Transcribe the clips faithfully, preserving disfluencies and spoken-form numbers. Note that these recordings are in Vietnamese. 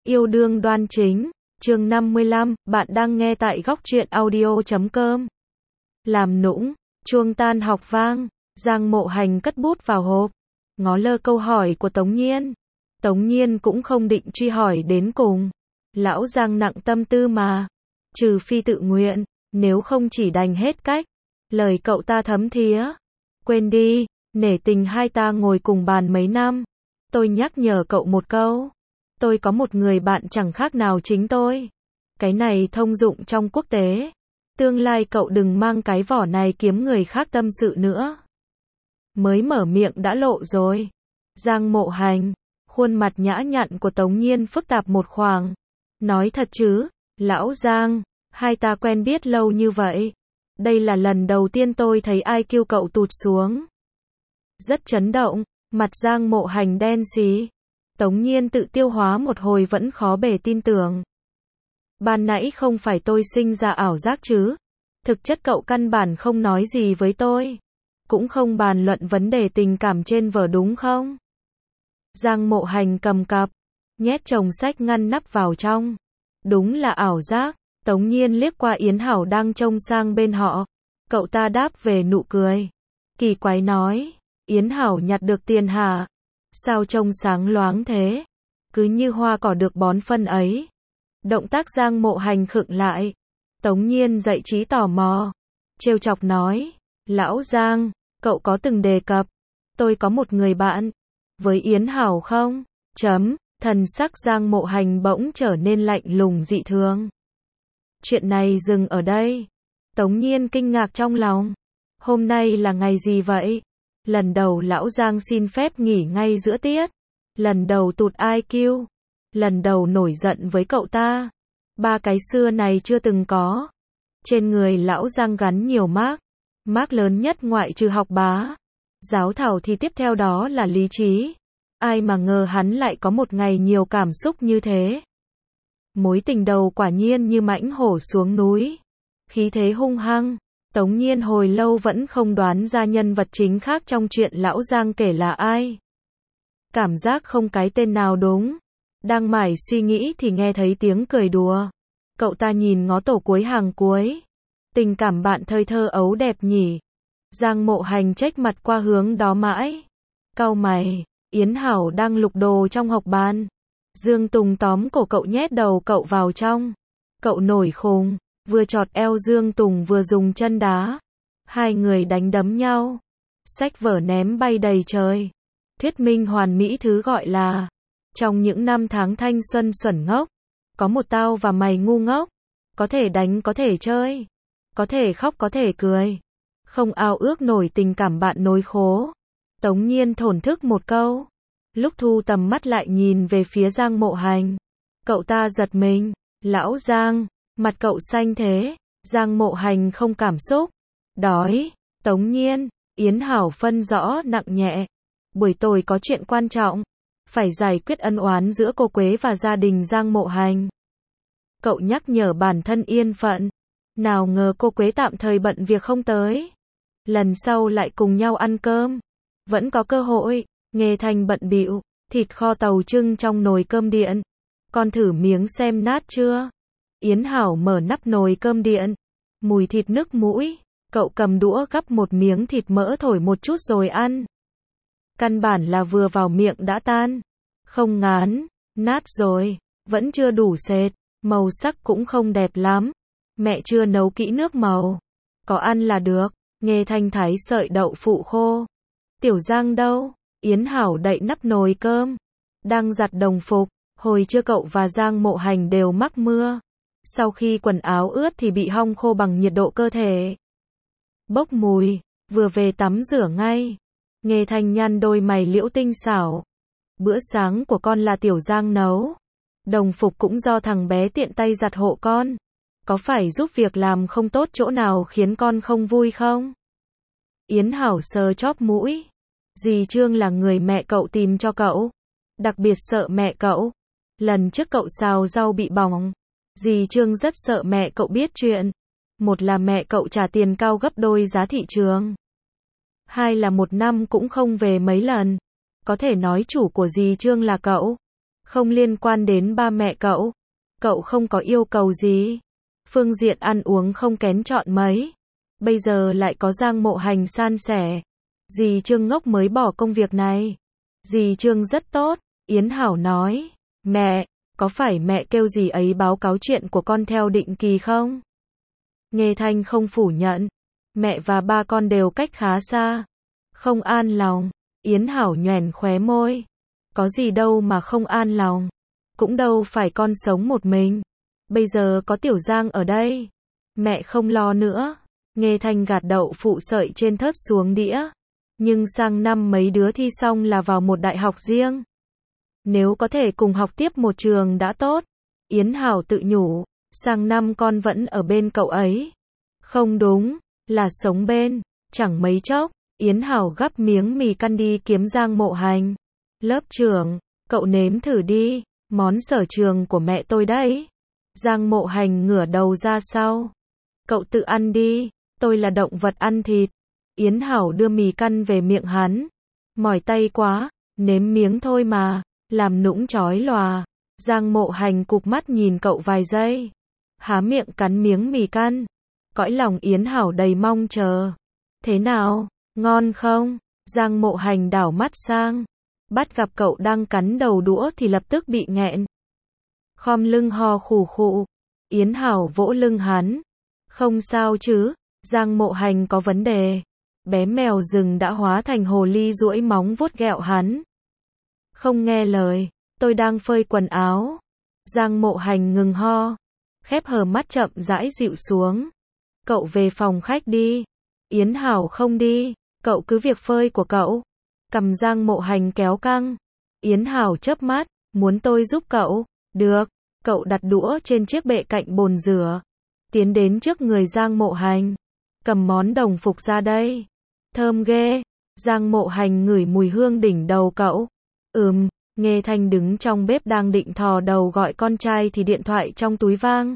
Yêu đương đoan chính, chương năm mươi lăm, bạn đang nghe tại góc truyện audio chấm com. Làm nũng, chuông tan học vang, Giang Mộ Hành cất bút vào hộp, ngó lơ câu hỏi của Tống Nhiên. Tống Nhiên cũng không định truy hỏi đến cùng. Lão Giang nặng tâm tư mà, trừ phi tự nguyện, nếu không chỉ đành hết cách. Lời cậu ta thấm thía. Quên đi, nể tình hai ta ngồi cùng bàn mấy năm. Tôi nhắc nhở cậu một câu. Tôi có một người bạn chẳng khác nào chính tôi. Cái này thông dụng trong quốc tế. Tương lai cậu đừng mang cái vỏ này kiếm người khác tâm sự nữa. Mới mở miệng đã lộ rồi. Giang Mộ Hành, khuôn mặt nhã nhặn của Tống Nhiên phức tạp một khoảng. Nói thật chứ, lão Giang, hai ta quen biết lâu như vậy. Đây là lần đầu tiên tôi thấy i kiu cậu tụt xuống. Rất chấn động, mặt Giang Mộ Hành đen xí. Tống Nhiên tự tiêu hóa một hồi vẫn khó bề tin tưởng. Ban nãy không phải tôi sinh ra ảo giác chứ? Thực chất cậu căn bản không nói gì với tôi. Cũng không bàn luận vấn đề tình cảm trên vở đúng không? Giang Mộ Hành cầm cặp, nhét chồng sách ngăn nắp vào trong. Đúng là ảo giác. Tống Nhiên liếc qua Yến Hảo đang trông sang bên họ. Cậu ta đáp về nụ cười. Kỳ quái nói, Yến Hảo nhặt được tiền hả? Sao trông sáng loáng thế? Cứ như hoa cỏ được bón phân ấy. Động tác Giang Mộ Hành khựng lại. Tống Nhiên dậy trí tò mò. Trêu chọc nói, lão Giang, cậu có từng đề cập, tôi có một người bạn, với Yến Hảo không? Chấm, thần sắc Giang Mộ Hành bỗng trở nên lạnh lùng dị thường. Chuyện này dừng ở đây. Tống Nhiên kinh ngạc trong lòng. Hôm nay là ngày gì vậy? Lần đầu lão Giang xin phép nghỉ ngay giữa tiết. Lần đầu tụt i kiu. Lần đầu nổi giận với cậu ta. Ba cái xưa này chưa từng có. Trên người lão Giang gắn nhiều mác. Mác lớn nhất ngoại trừ học bá, giáo thảo thì tiếp theo đó là lý trí. Ai mà ngờ hắn lại có một ngày nhiều cảm xúc như thế. Mối tình đầu quả nhiên như mãnh hổ xuống núi. Khí thế hung hăng. Tống Nhiên hồi lâu vẫn không đoán ra nhân vật chính khác trong chuyện lão Giang kể là ai. Cảm giác không cái tên nào đúng. Đang mải suy nghĩ thì nghe thấy tiếng cười đùa. Cậu ta nhìn ngó tổ cuối hàng cuối. Tình cảm bạn thơ thơ ấu đẹp nhỉ. Giang Mộ Hành chếch mặt qua hướng đó mãi. Cau mày, Yến Hảo đang lục đồ trong hộc bàn. Dương Tùng tóm cổ cậu nhét đầu cậu vào trong. Cậu nổi khùng, vừa chọt eo Dương Tùng vừa dùng chân đá. Hai người đánh đấm nhau. Sách vở ném bay đầy trời. Thuyết minh hoàn mỹ thứ gọi là, trong những năm tháng thanh xuân xuẩn ngốc, có một tao và mày ngu ngốc. Có thể đánh có thể chơi. Có thể khóc có thể cười. Không ao ước nổi tình cảm bạn nối khố. Tống Nhiên thổn thức một câu. Lúc thu tầm mắt lại nhìn về phía Giang Mộ Hành. Cậu ta giật mình. Lão Giang, mặt cậu xanh thế. Giang Mộ Hành không cảm xúc. Đói. Tống Nhiên, Yến Hảo phân rõ nặng nhẹ. Buổi tối có chuyện quan trọng. Phải giải quyết ân oán giữa cô Quế và gia đình Giang Mộ Hành. Cậu nhắc nhở bản thân yên phận. Nào ngờ cô Quế tạm thời bận việc không tới. Lần sau lại cùng nhau ăn cơm. Vẫn có cơ hội. Nghe Thanh bận bịu. Thịt kho tàu trưng trong nồi cơm điện. Con thử miếng xem nát chưa? Yến Hảo mở nắp nồi cơm điện. Mùi thịt nức mũi. Cậu cầm đũa gắp một miếng thịt mỡ thổi một chút rồi ăn. Căn bản là vừa vào miệng đã tan. Không ngán. Nát rồi. Vẫn chưa đủ sệt. Màu sắc cũng không đẹp lắm. Mẹ chưa nấu kỹ nước màu. Có ăn là được. Nghe Thanh thái sợi đậu phụ khô. Tiểu Giang đâu? Yến Hảo đậy nắp nồi cơm. Đang giặt đồng phục. Hồi trưa cậu và Giang Mộ Hành đều mắc mưa. Sau khi quần áo ướt thì bị hong khô bằng nhiệt độ cơ thể. Bốc mùi. Vừa về tắm rửa ngay. Nghe Thanh nhăn đôi mày liễu tinh xảo. Bữa sáng của con là Tiểu Giang nấu. Đồng phục cũng do thằng bé tiện tay giặt hộ con. Có phải giúp việc làm không tốt chỗ nào khiến con không vui không? Yến Hảo sờ chóp mũi. Dì Trương là người mẹ cậu tìm cho cậu. Đặc biệt sợ mẹ cậu. Lần trước cậu xào rau bị bỏng. Dì Trương rất sợ mẹ cậu biết chuyện. Một là mẹ cậu trả tiền cao gấp đôi giá thị trường. Hai là một năm cũng không về mấy lần. Có thể nói chủ của dì Trương là cậu. Không liên quan đến ba mẹ cậu. Cậu không có yêu cầu gì. Phương diện ăn uống không kén chọn mấy. Bây giờ lại có Giang Mộ Hành san sẻ. Dì Trương ngốc mới bỏ công việc này. Dì Trương rất tốt. Yến Hảo nói. Mẹ, có phải mẹ kêu dì ấy báo cáo chuyện của con theo định kỳ không? Nghê Thanh không phủ nhận. Mẹ và ba con đều cách khá xa. Không an lòng. Yến Hảo nhoẻn khóe môi. Có gì đâu mà không an lòng. Cũng đâu phải con sống một mình. Bây giờ có Tiểu Giang ở đây. Mẹ không lo nữa. Nghê Thanh gạt đậu phụ sợi trên thớt xuống đĩa. Nhưng sang năm mấy đứa thi xong là vào một đại học riêng. Nếu có thể cùng học tiếp một trường đã tốt. Yến Hảo tự nhủ. Sang năm con vẫn ở bên cậu ấy. Không đúng. Là sống bên. Chẳng mấy chốc. Yến Hảo gắp miếng mì căn đi kiếm Giang Mộ Hành. Lớp trưởng. Cậu nếm thử đi. Món sở trường của mẹ tôi đấy. Giang Mộ Hành ngửa đầu ra sau. Cậu tự ăn đi. Tôi là động vật ăn thịt. Yến Hảo đưa mì căn về miệng hắn. Mỏi tay quá. Nếm miếng thôi mà. Làm nũng chói lòa. Giang Mộ Hành cụp mắt nhìn cậu vài giây. Há miệng cắn miếng mì căn. Cõi lòng Yến Hảo đầy mong chờ. Thế nào? Ngon không? Giang Mộ Hành đảo mắt sang. Bắt gặp cậu đang cắn đầu đũa thì lập tức bị nghẹn. Khom lưng ho khủ khụ. Yến Hảo vỗ lưng hắn. Không sao chứ? Giang Mộ Hành có vấn đề. Bé mèo rừng đã hóa thành hồ ly duỗi móng vuốt ghẹo hắn. Không nghe lời. Tôi đang phơi quần áo. Giang Mộ Hành ngừng ho. Khép hờ mắt chậm rãi dịu xuống. Cậu về phòng khách đi. Yến Hảo không đi. Cậu cứ việc phơi của cậu. Cầm Giang Mộ Hành kéo căng. Yến Hảo chớp mắt. Muốn tôi giúp cậu? Được. Cậu đặt đũa trên chiếc bệ cạnh bồn rửa. Tiến đến trước người Giang Mộ Hành. Cầm món đồng phục ra đây. Thơm ghê. Giang Mộ Hành ngửi mùi hương đỉnh đầu cậu. Ừm. Nghê Thanh đứng trong bếp đang định thò đầu gọi con trai thì điện thoại trong túi vang.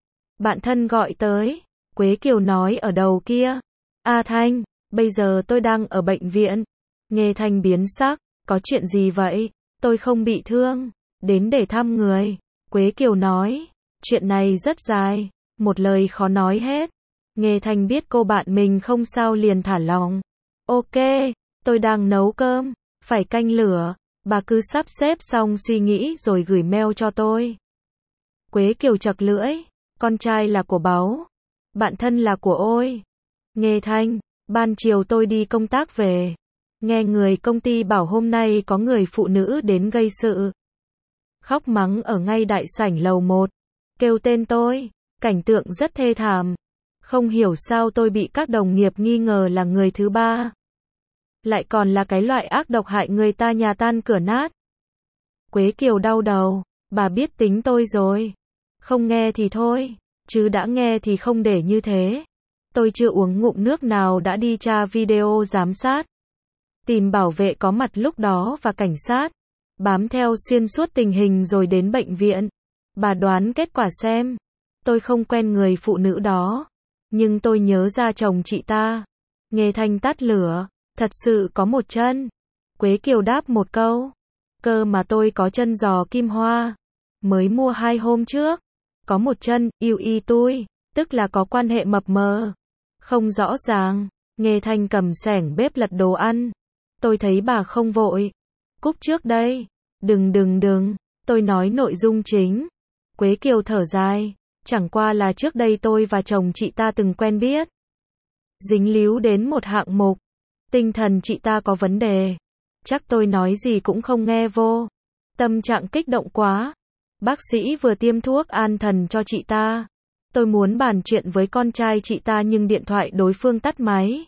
Bạn thân gọi tới. Quế Kiều nói ở đầu kia. A Thanh, bây giờ tôi đang ở bệnh viện. Nghê Thanh biến sắc. Có chuyện gì vậy? Tôi không bị thương. Đến để thăm người. Quế Kiều nói. Chuyện này rất dài. Một lời khó nói hết. Nghê Thanh biết cô bạn mình không sao liền thả lòng. Ok, tôi đang nấu cơm. Phải canh lửa. Bà cứ sắp xếp xong suy nghĩ rồi gửi mail cho tôi. Quế Kiều chật lưỡi. Con trai là của báu. Bạn thân là của ôi. Nghê Thanh, ban chiều tôi đi công tác về. Nghe người công ty bảo hôm nay có người phụ nữ đến gây sự. Khóc mắng ở ngay đại sảnh lầu một. Kêu tên tôi. Cảnh tượng rất thê thảm. Không hiểu sao tôi bị các đồng nghiệp nghi ngờ là người thứ ba. Lại còn là cái loại ác độc hại người ta nhà tan cửa nát. Quế Kiều đau đầu. Bà biết tính tôi rồi. Không nghe thì thôi. Chứ đã nghe thì không để như thế. Tôi chưa uống ngụm nước nào đã đi tra video giám sát. Tìm bảo vệ có mặt lúc đó và cảnh sát. Bám theo xuyên suốt tình hình rồi đến bệnh viện. Bà đoán kết quả xem. Tôi không quen người phụ nữ đó. Nhưng tôi nhớ ra chồng chị ta. Nghê Thanh tắt lửa. Thật sự có một chân. Quế Kiều đáp một câu. Cơ mà tôi có chân giò kim hoa. Mới mua hai hôm trước. Có một chân, yêu y tôi. Tức là có quan hệ mập mờ. Không rõ ràng. Nghê Thanh cầm xẻng bếp lật đồ ăn. Tôi thấy bà không vội. Cúp trước đây. Đừng đừng đừng. Tôi nói nội dung chính. Quế Kiều thở dài. Chẳng qua là trước đây tôi và chồng chị ta từng quen biết. Dính líu đến một hạng mục. Tinh thần chị ta có vấn đề. Chắc tôi nói gì cũng không nghe vô. Tâm trạng kích động quá. Bác sĩ vừa tiêm thuốc an thần cho chị ta. Tôi muốn bàn chuyện với con trai chị ta nhưng điện thoại đối phương tắt máy.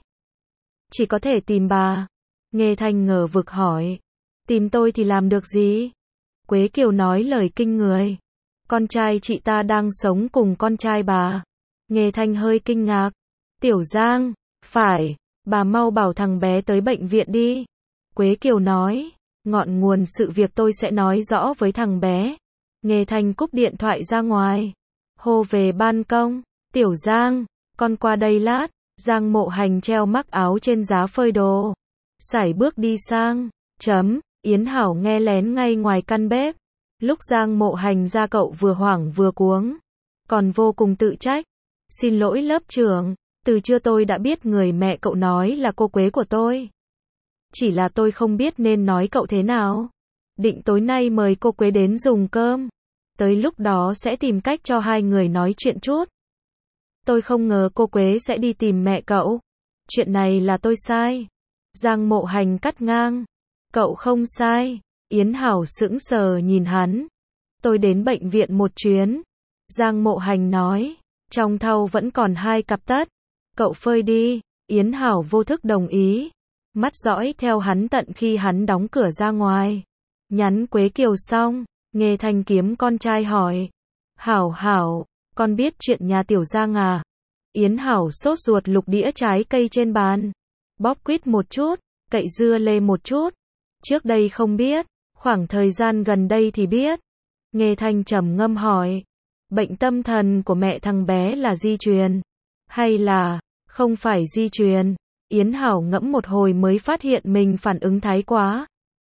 Chỉ có thể tìm bà. Nghê Thanh ngờ vực hỏi. Tìm tôi thì làm được gì? Quế Kiều nói lời kinh người. Con trai chị ta đang sống cùng con trai bà. Nghê Thanh hơi kinh ngạc. Tiểu Giang, phải, bà mau bảo thằng bé tới bệnh viện đi. Quế Kiều nói. Ngọn nguồn sự việc tôi sẽ nói rõ với thằng bé. Nghê Thanh cúp điện thoại ra ngoài. Hô về ban công. Tiểu Giang, con qua đây lát. Giang Mộ Hành treo mắc áo trên giá phơi đồ. Sải bước đi sang. Chấm. Yến Hảo nghe lén ngay ngoài căn bếp. Lúc Giang Mộ Hành ra cậu vừa hoảng vừa cuống, còn vô cùng tự trách. Xin lỗi lớp trưởng, từ trưa tôi đã biết người mẹ cậu nói là cô Quế của tôi. Chỉ là tôi không biết nên nói cậu thế nào. Định tối nay mời cô Quế đến dùng cơm. Tới lúc đó sẽ tìm cách cho hai người nói chuyện chút. Tôi không ngờ cô Quế sẽ đi tìm mẹ cậu. Chuyện này là tôi sai. Giang Mộ Hành cắt ngang. Cậu không sai. Yến Hảo sững sờ nhìn hắn. Tôi đến bệnh viện một chuyến. Giang Mộ Hành nói. Trong thau vẫn còn hai cặp tất. Cậu phơi đi. Yến Hảo vô thức đồng ý. Mắt dõi theo hắn tận khi hắn đóng cửa ra ngoài. Nhắn Quế Kiều xong, Nghê Thanh kiếm con trai hỏi. Hảo Hảo, con biết chuyện nhà Tiểu Giang à? Yến Hảo sốt ruột lục đĩa trái cây trên bàn. Bóp quýt một chút, cậy dưa lê một chút. Trước đây không biết, khoảng thời gian gần đây thì biết. Nghê Thanh trầm ngâm hỏi. Bệnh tâm thần của mẹ thằng bé là di truyền? Hay là, không phải di truyền? Yến Hảo ngẫm một hồi mới phát hiện mình phản ứng thái quá.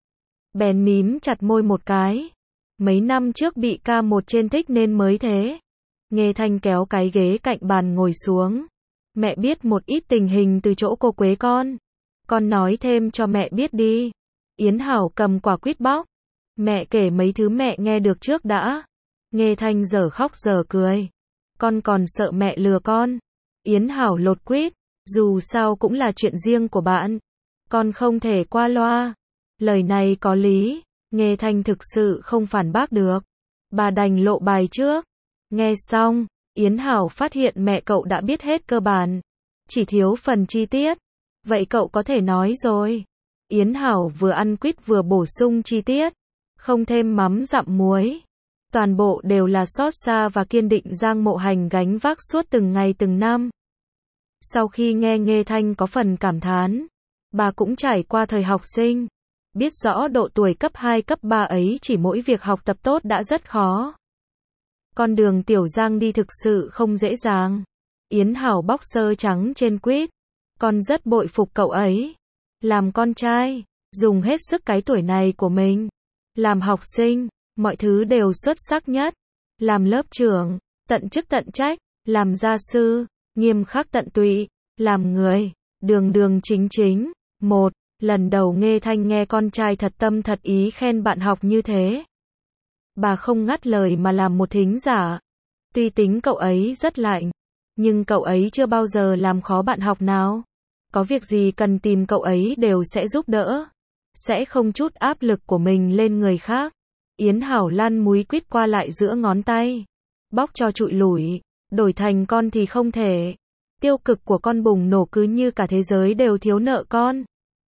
Bèn mím chặt môi một cái. Mấy năm trước bị ca một trên thích nên mới thế. Nghê Thanh kéo cái ghế cạnh bàn ngồi xuống. Mẹ biết một ít tình hình từ chỗ cô Quế con. Con nói thêm cho mẹ biết đi. Yến Hảo cầm quả quýt bóc. Mẹ kể mấy thứ mẹ nghe được trước đã. Nghê Thanh giờ khóc giờ cười. Con còn sợ mẹ lừa con. Yến Hảo lột quýt. Dù sao cũng là chuyện riêng của bạn. Con không thể qua loa. Lời này có lý. Nghê Thanh thực sự không phản bác được. Bà đành lộ bài trước. Nghe xong, Yến Hảo phát hiện mẹ cậu đã biết hết cơ bản. Chỉ thiếu phần chi tiết. Vậy cậu có thể nói rồi. Yến Hảo vừa ăn quýt vừa bổ sung chi tiết. Không thêm mắm dặm muối. Toàn bộ đều là xót xa và kiên định Giang Mộ Hành gánh vác suốt từng ngày từng năm. Sau khi nghe Nghê Thanh có phần cảm thán, bà cũng trải qua thời học sinh, biết rõ độ tuổi cấp hai cấp ba ấy chỉ mỗi việc học tập tốt đã rất khó. Con đường Tiểu Giang đi thực sự không dễ dàng. Yến Hảo bóc sơ trắng trên quýt. Con rất bội phục cậu ấy. Làm con trai, dùng hết sức cái tuổi này của mình. Làm học sinh, mọi thứ đều xuất sắc nhất. Làm lớp trưởng, tận chức tận trách. Làm gia sư, nghiêm khắc tận tụy. Làm người, đường đường chính chính. Một, lần đầu Nghê Thanh nghe con trai thật tâm thật ý khen bạn học như thế. Bà không ngắt lời mà làm một thính giả. Tuy tính cậu ấy rất lạnh, nhưng cậu ấy chưa bao giờ làm khó bạn học nào. Có việc gì cần tìm cậu ấy đều sẽ giúp đỡ. Sẽ không chút áp lực của mình lên người khác. Yến Hảo lăn múi quýt qua lại giữa ngón tay. Bóc cho trụi lủi. Đổi thành con thì không thể. Tiêu cực của con bùng nổ cứ như cả thế giới đều thiếu nợ con.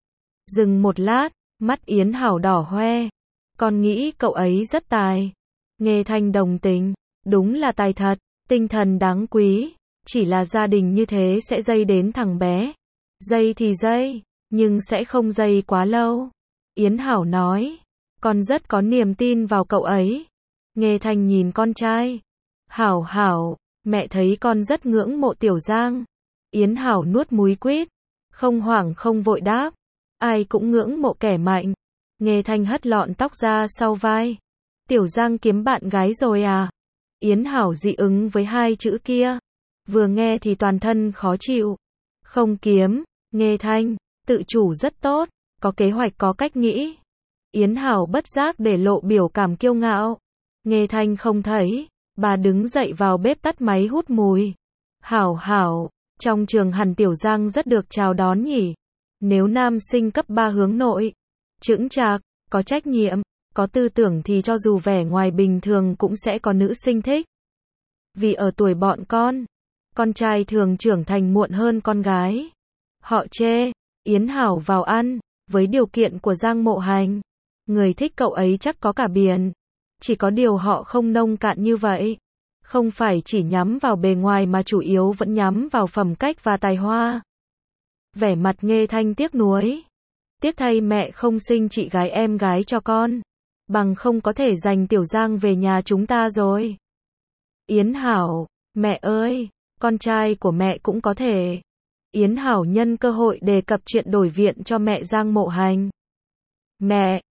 Dừng một lát, mắt Yến Hảo đỏ hoe. Con nghĩ cậu ấy rất tài. Nghê Thanh đồng tình. Đúng là tài thật. Tinh thần đáng quý. Chỉ là gia đình như thế sẽ dây đến thằng bé. Dây thì dây, nhưng sẽ không dây quá lâu. Yến Hảo nói. Con rất có niềm tin vào cậu ấy. Nghê Thanh nhìn con trai. Hảo Hảo, mẹ thấy con rất ngưỡng mộ Tiểu Giang. Yến Hảo nuốt múi quýt. Không hoảng không vội đáp. Ai cũng ngưỡng mộ kẻ mạnh. Nghê Thanh hất lọn tóc ra sau vai. Tiểu Giang kiếm bạn gái rồi à? Yến Hảo dị ứng với hai chữ kia. Vừa nghe thì toàn thân khó chịu. Không kiếm, Nghê Thanh, tự chủ rất tốt, có kế hoạch có cách nghĩ. Yến Hảo bất giác để lộ biểu cảm kiêu ngạo. Nghê Thanh không thấy, bà đứng dậy vào bếp tắt máy hút mùi. Hảo Hảo, trong trường hẳn Tiểu Giang rất được chào đón nhỉ. Nếu nam sinh cấp ba hướng nội, chững chạc, có trách nhiệm, có tư tưởng thì cho dù vẻ ngoài bình thường cũng sẽ có nữ sinh thích. Vì ở tuổi bọn con, con trai thường trưởng thành muộn hơn con gái. Họ chê, Yến Hảo vào ăn, với điều kiện của Giang Mộ Hành. Người thích cậu ấy chắc có cả biển. Chỉ có điều họ không nông cạn như vậy. Không phải chỉ nhắm vào bề ngoài mà chủ yếu vẫn nhắm vào phẩm cách và tài hoa. Vẻ mặt Nghê Thanh tiếc nuối. Tiếc thay mẹ không sinh chị gái em gái cho con. Bằng không có thể giành Tiểu Giang về nhà chúng ta rồi. Yến Hảo, mẹ ơi, con trai của mẹ cũng có thể. Yến Hảo nhân cơ hội đề cập chuyện đổi viện cho mẹ Giang Mộ Hành. Mẹ,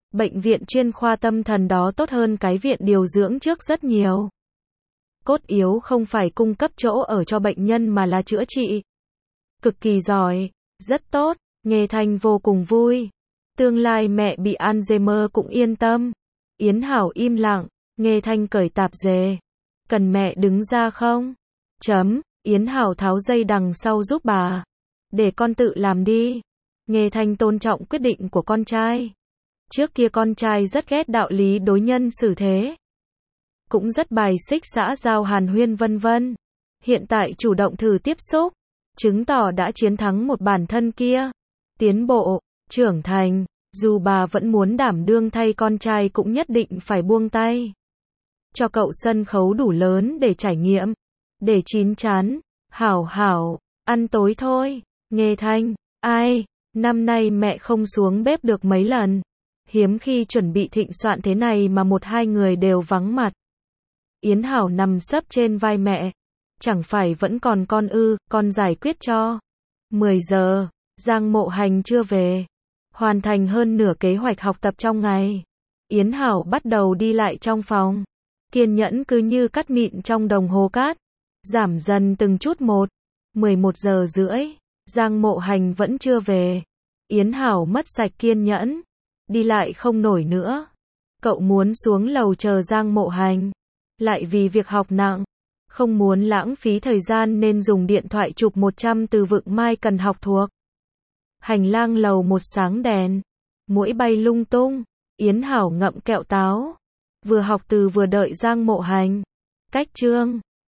Bệnh viện chuyên khoa tâm thần đó tốt hơn cái viện điều dưỡng trước rất nhiều. Cốt yếu không phải cung cấp chỗ ở cho bệnh nhân mà là chữa trị. Cực kỳ giỏi, rất tốt, nghe Thanh vô cùng vui. Tương lai mẹ bị Alzheimer cũng yên tâm. Yến Hảo im lặng, nghe Thanh cởi tạp dề. Cần mẹ đứng ra không? Chấm, Yến Hảo tháo dây đằng sau giúp bà. Để con tự làm đi. Nghe Thanh tôn trọng quyết định của con trai. Trước kia con trai rất ghét đạo lý đối nhân xử thế. Cũng rất bài xích xã giao hàn huyên vân vân. Hiện tại chủ động thử tiếp xúc, chứng tỏ đã chiến thắng một bản thân kia. Tiến bộ, trưởng thành, dù bà vẫn muốn đảm đương thay con trai cũng nhất định phải buông tay. Cho cậu sân khấu đủ lớn để trải nghiệm, để chín chắn. Hảo hảo, ăn tối thôi. Nghe Thanh, ai, năm nay mẹ không xuống bếp được mấy lần. Hiếm khi chuẩn bị thịnh soạn thế này mà một hai người đều vắng mặt. Yến Hảo nằm sấp trên vai mẹ. Chẳng phải vẫn còn con ư, con giải quyết cho. mười giờ, Giang Mộ Hành chưa về. Hoàn thành hơn nửa kế hoạch học tập trong ngày. Yến Hảo bắt đầu đi lại trong phòng. Kiên nhẫn cứ như cắt mịn trong đồng hồ cát. Giảm dần từng chút một. mười một giờ rưỡi, Giang Mộ Hành vẫn chưa về. Yến Hảo mất sạch kiên nhẫn. Đi lại không nổi nữa. Cậu muốn xuống lầu chờ Giang Mộ Hành. Lại vì việc học nặng. Không muốn lãng phí thời gian nên dùng điện thoại chụp một trăm từ vựng mai cần học thuộc. Hành lang lầu một sáng đèn. Muỗi bay lung tung. Yến Hảo ngậm kẹo táo. Vừa học từ vừa đợi Giang Mộ Hành. Cách chương.